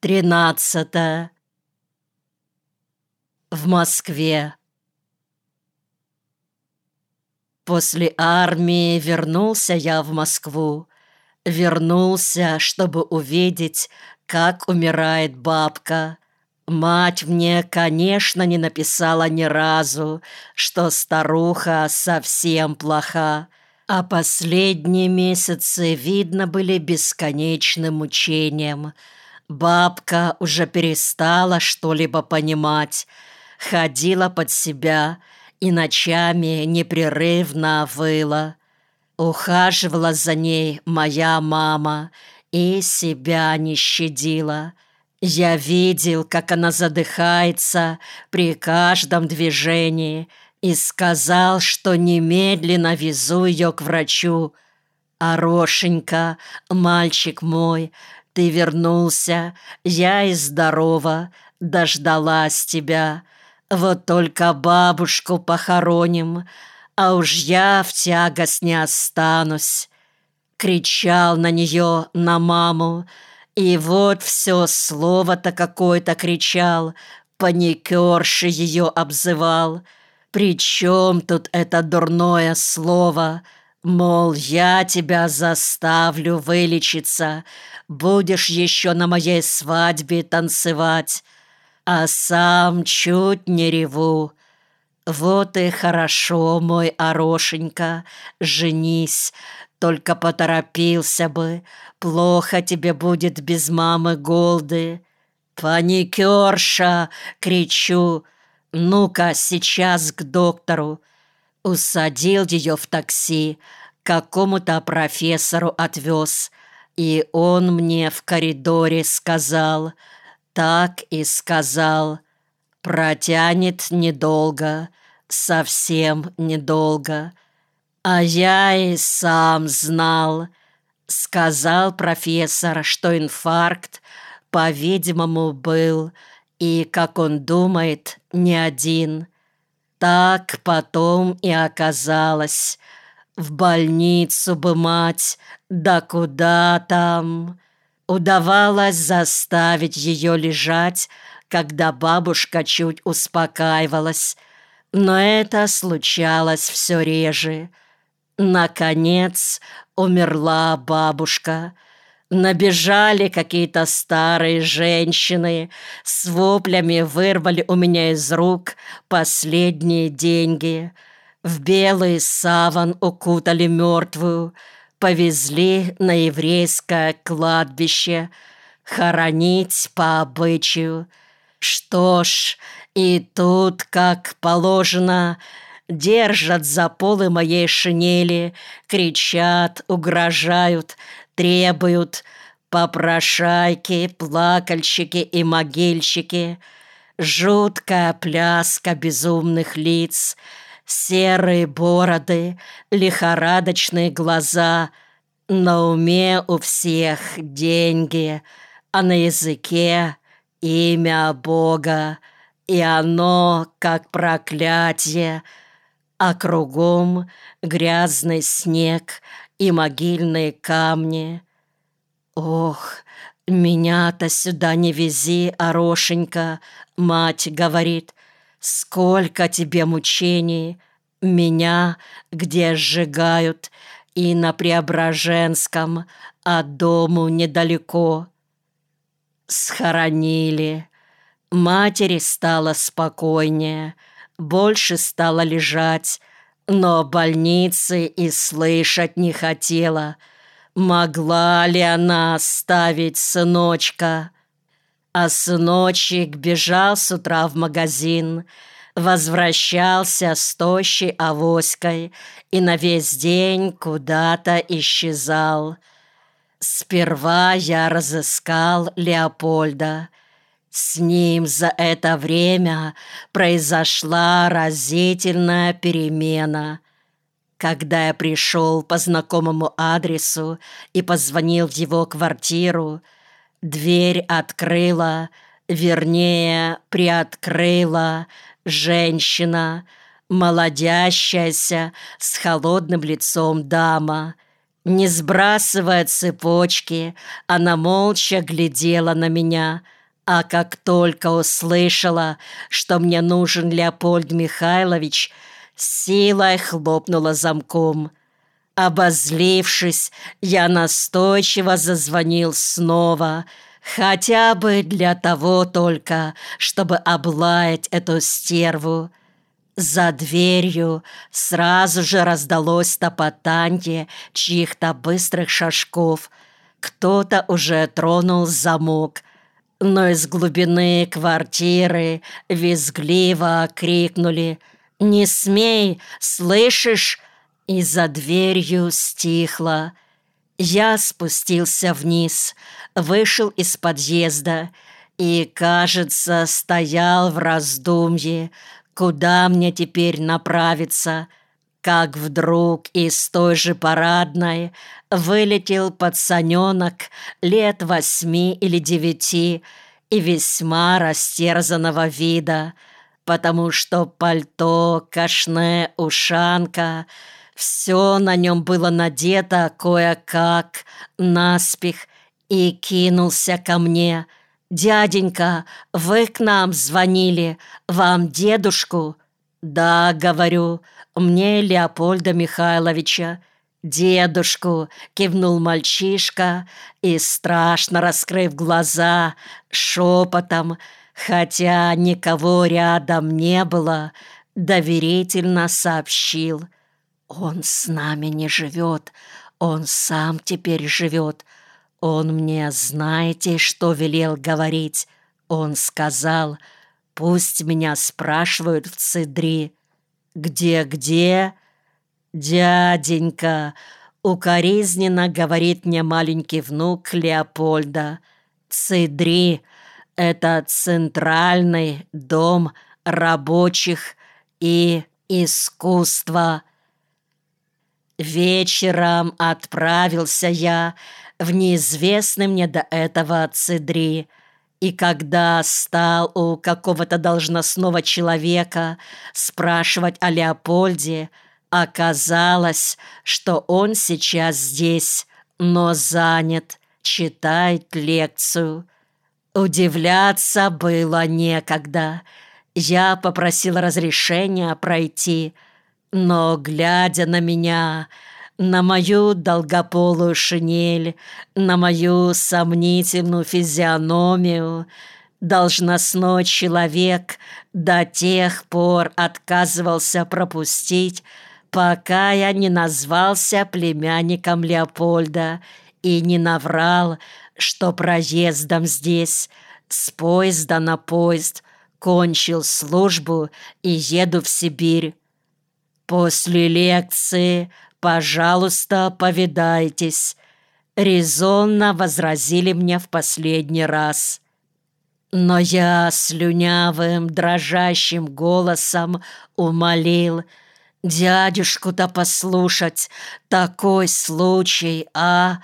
13. В Москве. После армии вернулся я в Москву. Вернулся, чтобы увидеть, как умирает бабка. Мать мне, конечно, не написала ни разу, что старуха совсем плоха, а последние месяцы, видно, были бесконечным мучением. Бабка уже перестала что-либо понимать, ходила под себя и ночами непрерывно выла. Ухаживала за ней моя мама и себя не щадила. Я видел, как она задыхается при каждом движении, и сказал, что немедленно везу ее к врачу. «Арошенька, мальчик мой, ты вернулся, я и здорова, дождалась тебя. Вот только бабушку похороним, а уж я в тягость не останусь». Кричал на нее, на маму, и вот все слово-то какое-то кричал, паникерши ее обзывал. «При чем тут это дурное слово? Мол, я тебя заставлю вылечиться, будешь еще на моей свадьбе танцевать, а сам чуть не реву. Вот и хорошо, мой Арошенька, женись, только поторопился бы, плохо тебе будет без мамы Голды». «Паникерша!» — кричу. «Ну-ка, сейчас к доктору». Усадил ее в такси, к какому-то профессору отвез, и он мне в коридоре сказал, так и сказал: «Протянет недолго, совсем недолго». А я и сам знал. Сказал профессор, что инфаркт, по-видимому, был, и, как он думает, не один. Так потом и оказалось. В больницу бы, мать, да куда там? Удавалось заставить ее лежать, когда бабушка чуть успокаивалась, но это случалось все реже. Наконец умерла бабушка. Набежали какие-то старые женщины, с воплями вырвали у меня из рук последние деньги. В белый саван укутали мертвую, повезли на еврейское кладбище, хоронить по обычаю. Что ж, и тут, как положено, держат за полы моей шинели, кричат, угрожают, требуют, попрошайки, плакальщики и могильщики. Жуткая пляска безумных лиц, серые бороды, лихорадочные глаза. На уме у всех деньги, а на языке имя Бога, и оно как проклятие, а кругом грязный снег и могильные камни. «Ох, меня-то сюда не вези, Арошенька», — мать говорит, «сколько тебе мучений, меня где сжигают, и на Преображенском, а дому недалеко». Схоронили. Матери стало спокойнее, больше стала лежать, но больницы и слышать не хотела. Могла ли она оставить сыночка? А сыночек бежал с утра в магазин, возвращался с тощей авоськой и на весь день куда-то исчезал. Сперва я разыскал Леопольда. С ним за это время произошла разительная перемена. Когда я пришел по знакомому адресу и позвонил в его квартиру, дверь открыла, вернее, приоткрыла женщина, молодящаяся, с холодным лицом дама. Не сбрасывая цепочки, она молча глядела на меня, А как только услышала, что мне нужен Леопольд Михайлович, силой хлопнула замком. Обозлившись, я настойчиво зазвонил снова, хотя бы для того только, чтобы облаять эту стерву. За дверью сразу же раздалось топотанье чьих-то быстрых шажков. Кто-то уже тронул замок, но из глубины квартиры визгливо крикнули: «Не смей, слышишь?» И за дверью стихло. Я спустился вниз, вышел из подъезда и, кажется, стоял в раздумье, куда мне теперь направиться, как вдруг из той же парадной вылетел пацаненок лет 8 или 9 и весьма растерзанного вида, потому что пальто, кашне, ушанка — все на нем было надето кое-как, наспех, и кинулся ко мне. «Дяденька, вы к нам звонили, вам дедушку?» «Да, — говорю, — мне Леопольда Михайловича». «Дедушку!» — кивнул мальчишка и, страшно раскрыв глаза, шепотом, хотя никого рядом не было, доверительно сообщил: «Он с нами не живет, он сам теперь живет. Он мне, знаете, что велел говорить? Он сказал: пусть меня спрашивают в Цидри». «Где?» «Дяденька», — укоризненно говорит мне маленький внук Леопольда, «Цидри — это Центральный дом рабочих и искусства». Вечером отправился я в неизвестный мне до этого Цидри, и когда стал у какого-то должностного человека спрашивать о Леопольде, оказалось, что он сейчас здесь, но занят, читает лекцию. Удивляться было некогда. Я попросил разрешения пройти, но, глядя на меня, на мою долгополую шинель, на мою сомнительную физиономию, должностной человек до тех пор отказывался пропустить, пока я не назвался племянником Леопольда и не наврал, что проездом здесь, с поезда на поезд, кончил службу и еду в Сибирь. «После лекции, пожалуйста, повидайтесь», — резонно возразили мне в последний раз. Но я слюнявым, дрожащим голосом умолил: «Дядюшку-то послушать, такой случай, а...»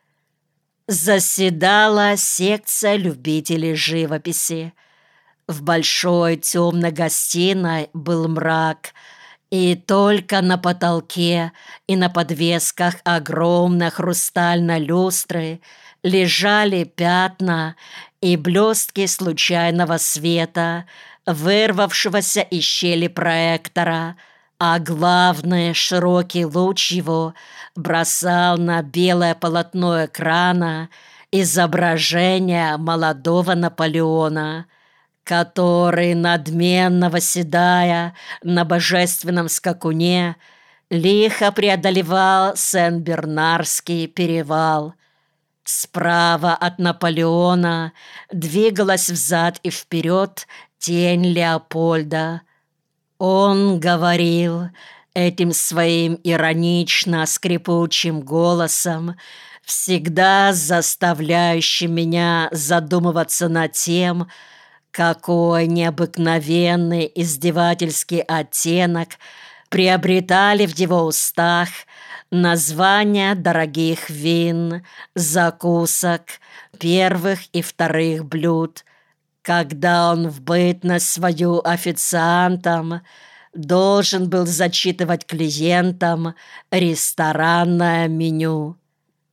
Заседала секция любителей живописи. В большой темной гостиной был мрак, и только на потолке и на подвесках огромной хрустальной люстры лежали пятна и блестки случайного света, вырвавшегося из щели проектора, а главный широкий луч его бросал на белое полотно экрана изображение молодого Наполеона, который, надменно восседая на божественном скакуне, лихо преодолевал Сен-Бернарский перевал. Справа от Наполеона двигалась взад и вперед тень Леопольда. Он говорил этим своим иронично-скрипучим голосом, всегда заставляющим меня задумываться над тем, какой необыкновенный издевательский оттенок приобретали в его устах названия дорогих вин, закусок, первых и вторых блюд, когда он в бытность свою официантом должен был зачитывать клиентам ресторанное меню.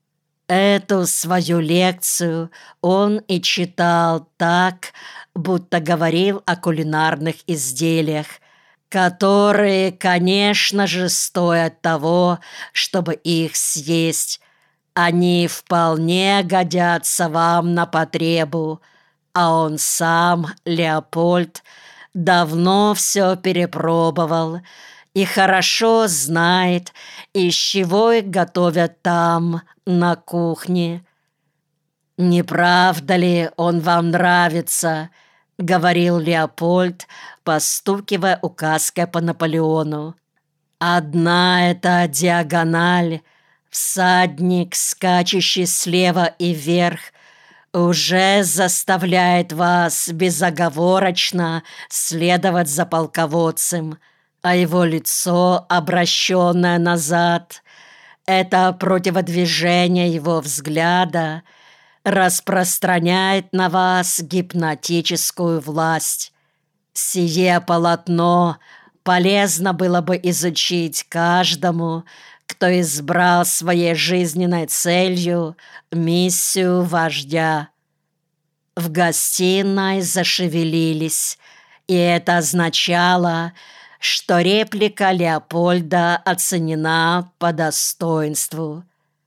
Эту свою лекцию он и читал так, будто говорил о кулинарных изделиях, которые, конечно же, стоят того, чтобы их съесть. Они вполне годятся вам на потребу, а он сам, Леопольд, давно все перепробовал и хорошо знает, из чего их готовят там, на кухне. «Не правда ли он вам нравится?» — говорил Леопольд, постукивая указкой по Наполеону. «Одна эта диагональ, всадник, скачущий слева и вверх, уже заставляет вас безоговорочно следовать за полководцем, а его лицо, обращенное назад, это противодвижение его взгляда распространяет на вас гипнотическую власть. Сие полотно полезно было бы изучить каждому, кто избрал своей жизненной целью миссию вождя». В гостиной зашевелились, и это означало, что реплика Леопольда оценена по достоинству.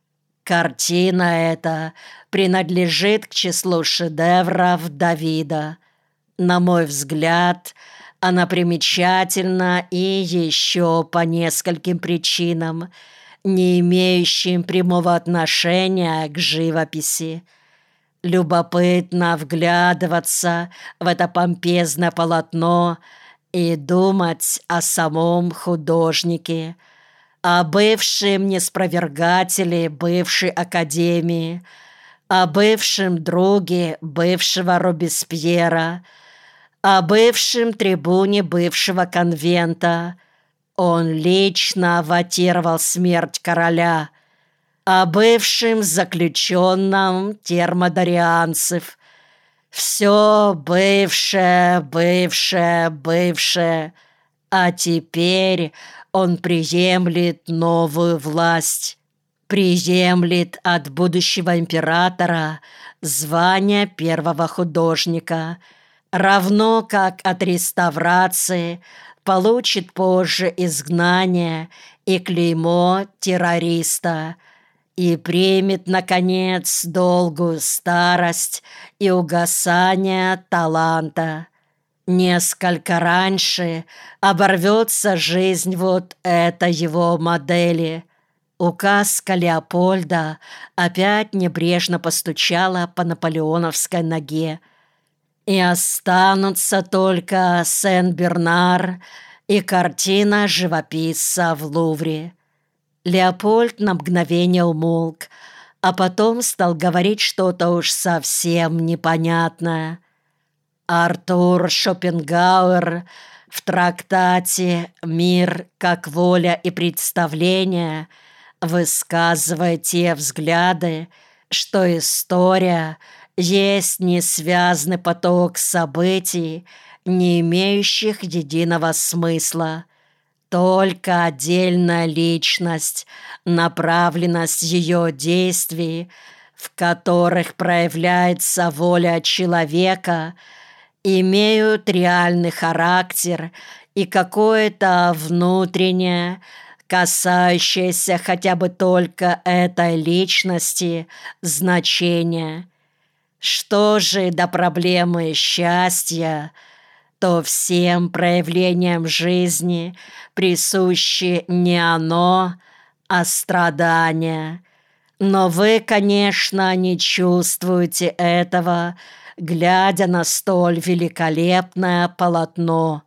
Картина эта принадлежит к числу шедевров Давида. На мой взгляд, она примечательна и еще по нескольким причинам, не имеющим прямого отношения к живописи. Любопытно вглядываться в это помпезное полотно и думать о самом художнике, о бывшем неспровергателе бывшей академии, о бывшем друге бывшего Робеспьера, о бывшем трибуне бывшего конвента. Он лично вотировал смерть короля, о бывшем заключенном термодорианцев. Все бывшее, бывшее, бывшее. А теперь он приемлет новую власть, приемлет от будущего императора звание первого художника, равно как от реставрации получит позже изгнание и клеймо террориста, и примет, наконец, долгую старость и угасание таланта. Несколько раньше оборвется жизнь вот этой его модели. Указка Леопольда опять небрежно постучала по наполеоновской ноге. И останутся только Сен-Бернар и картина живописца в Лувре. Леопольд на мгновение умолк, а потом стал говорить что-то уж совсем непонятное. Артур Шопенгауэр в трактате «Мир как воля и представление» высказывает те взгляды, что история есть несвязный поток событий, не имеющих единого смысла. Только отдельная личность, направленность ее действий, в которых проявляется воля человека, имеют реальный характер и какое-то внутреннее, касающееся хотя бы только этой личности, значение. Что же до проблемы счастья, то всем проявлениям жизни присуще не оно, а страдания. Но вы, конечно, не чувствуете этого, глядя на столь великолепное полотно.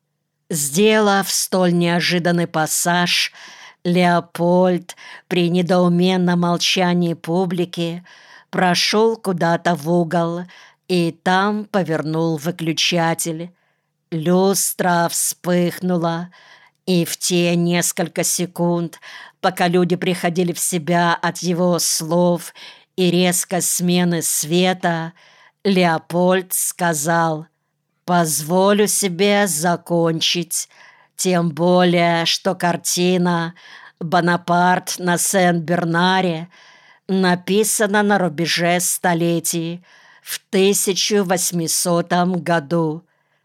Сделав столь неожиданный пассаж, Леопольд при недоуменном молчании публики прошел куда-то в угол и там повернул выключатель. Люстра вспыхнула, и в те несколько секунд, пока люди приходили в себя от его слов и резкой смены света, Леопольд сказал: «Позволю себе закончить, тем более, что картина «Бонапарт на Сен-Бернаре» написано на рубеже столетий, в 1800 году.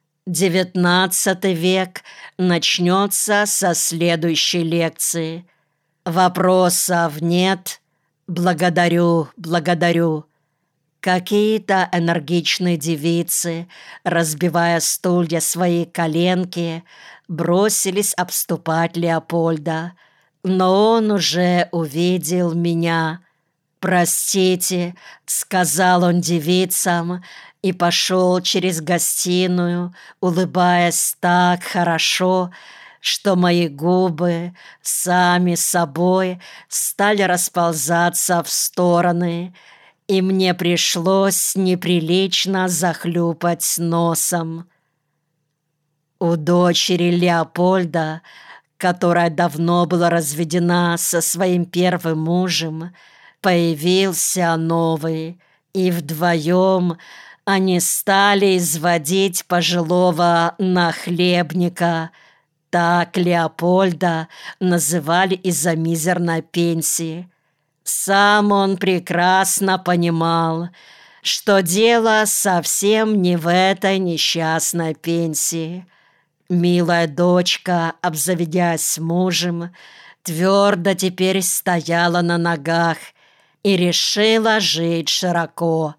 19 век начнется со следующей лекции. Вопросов нет? Благодарю, благодарю. Какие-то энергичные девицы, разбивая стулья свои коленки, бросились обступать Леопольда, но он уже увидел меня. «Простите», — сказал он девицам и пошел через гостиную, улыбаясь так хорошо, что мои губы сами собой стали расползаться в стороны, и мне пришлось неприлично захлюпать носом. У дочери Леопольда, которая давно была разведена со своим первым мужем, появился новый, и вдвоем они стали изводить пожилого нахлебника. Так Леопольда называли из-за мизерной пенсии. Сам он прекрасно понимал, что дело совсем не в этой несчастной пенсии. Милая дочка, обзаведясь мужем, твердо теперь стояла на ногах и решила жить широко.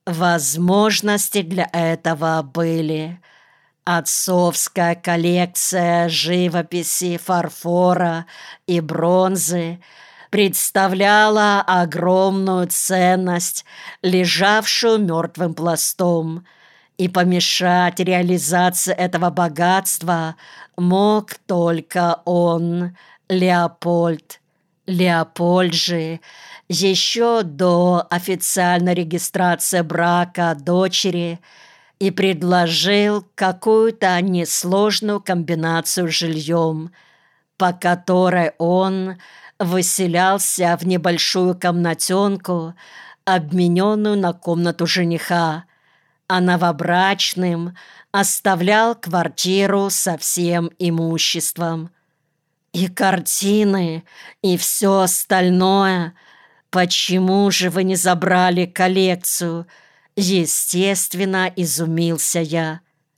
Возможности для этого были. Отцовская коллекция живописи, фарфора и бронзы представляла огромную ценность, лежавшую мертвым пластом, и помешать реализации этого богатства мог только он, Леопольд. Леопольд же еще до официальной регистрации брака дочери и предложил какую-то несложную комбинацию с жильем, по которой он выселялся в небольшую комнатенку, обмененную на комнату жениха, а новобрачным оставлял квартиру со всем имуществом. И картины, и все остальное. Почему же вы не забрали коллекцию? Естественно, изумился я.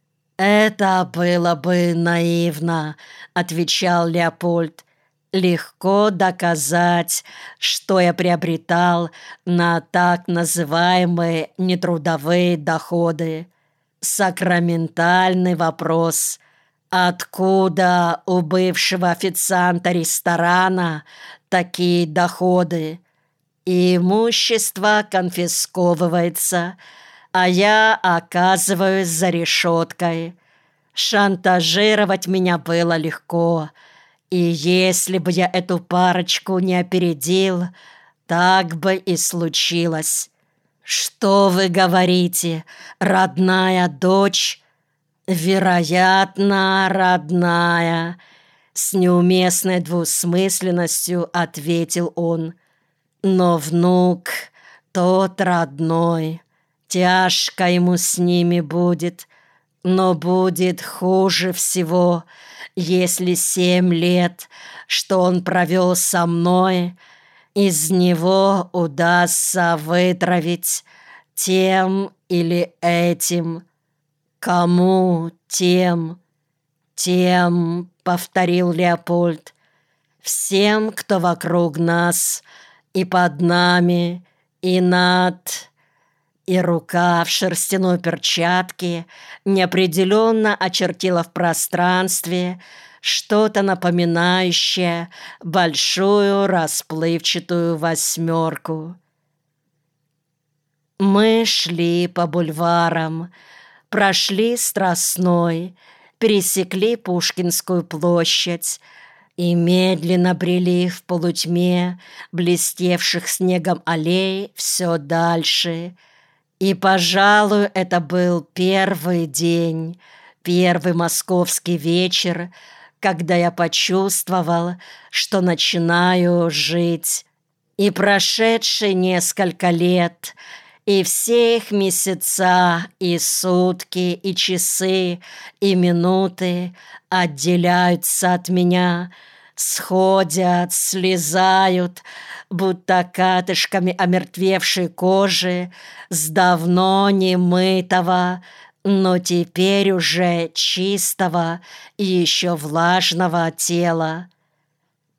«Это было бы наивно», — отвечал Леопольд. «Легко доказать, что я приобретал на так называемые нетрудовые доходы. Сакраментальный вопрос. Откуда у бывшего официанта ресторана такие доходы? Имущество конфисковывается, а я оказываюсь за решеткой. Шантажировать меня было легко, и если бы я эту парочку не опередил, так бы и случилось. Что вы говорите, родная дочь?» «Вероятно, родная», — с неуместной двусмысленностью ответил он. «Но внук тот родной, тяжко ему с ними будет, но будет хуже всего, если 7 лет, что он провел со мной, из него удастся вытравить тем или этим». «Кому тем?» «Тем», — повторил Леопольд, «всем, кто вокруг нас, и под нами, и над...» И рука в шерстяной перчатке неопределенно очертила в пространстве что-то напоминающее большую расплывчатую 8. Мы шли по бульварам, прошли Страстной, пересекли Пушкинскую площадь и медленно брели в полутьме блестевших снегом аллей все дальше. И, пожалуй, это был первый день, первый московский вечер, когда я почувствовал, что начинаю жить. И прошедшие несколько лет, и все их месяца, и сутки, и часы, и минуты отделяются от меня, сходят, слезают, будто катышками омертвевшей кожи с давно немытого, но теперь уже чистого и еще влажного тела.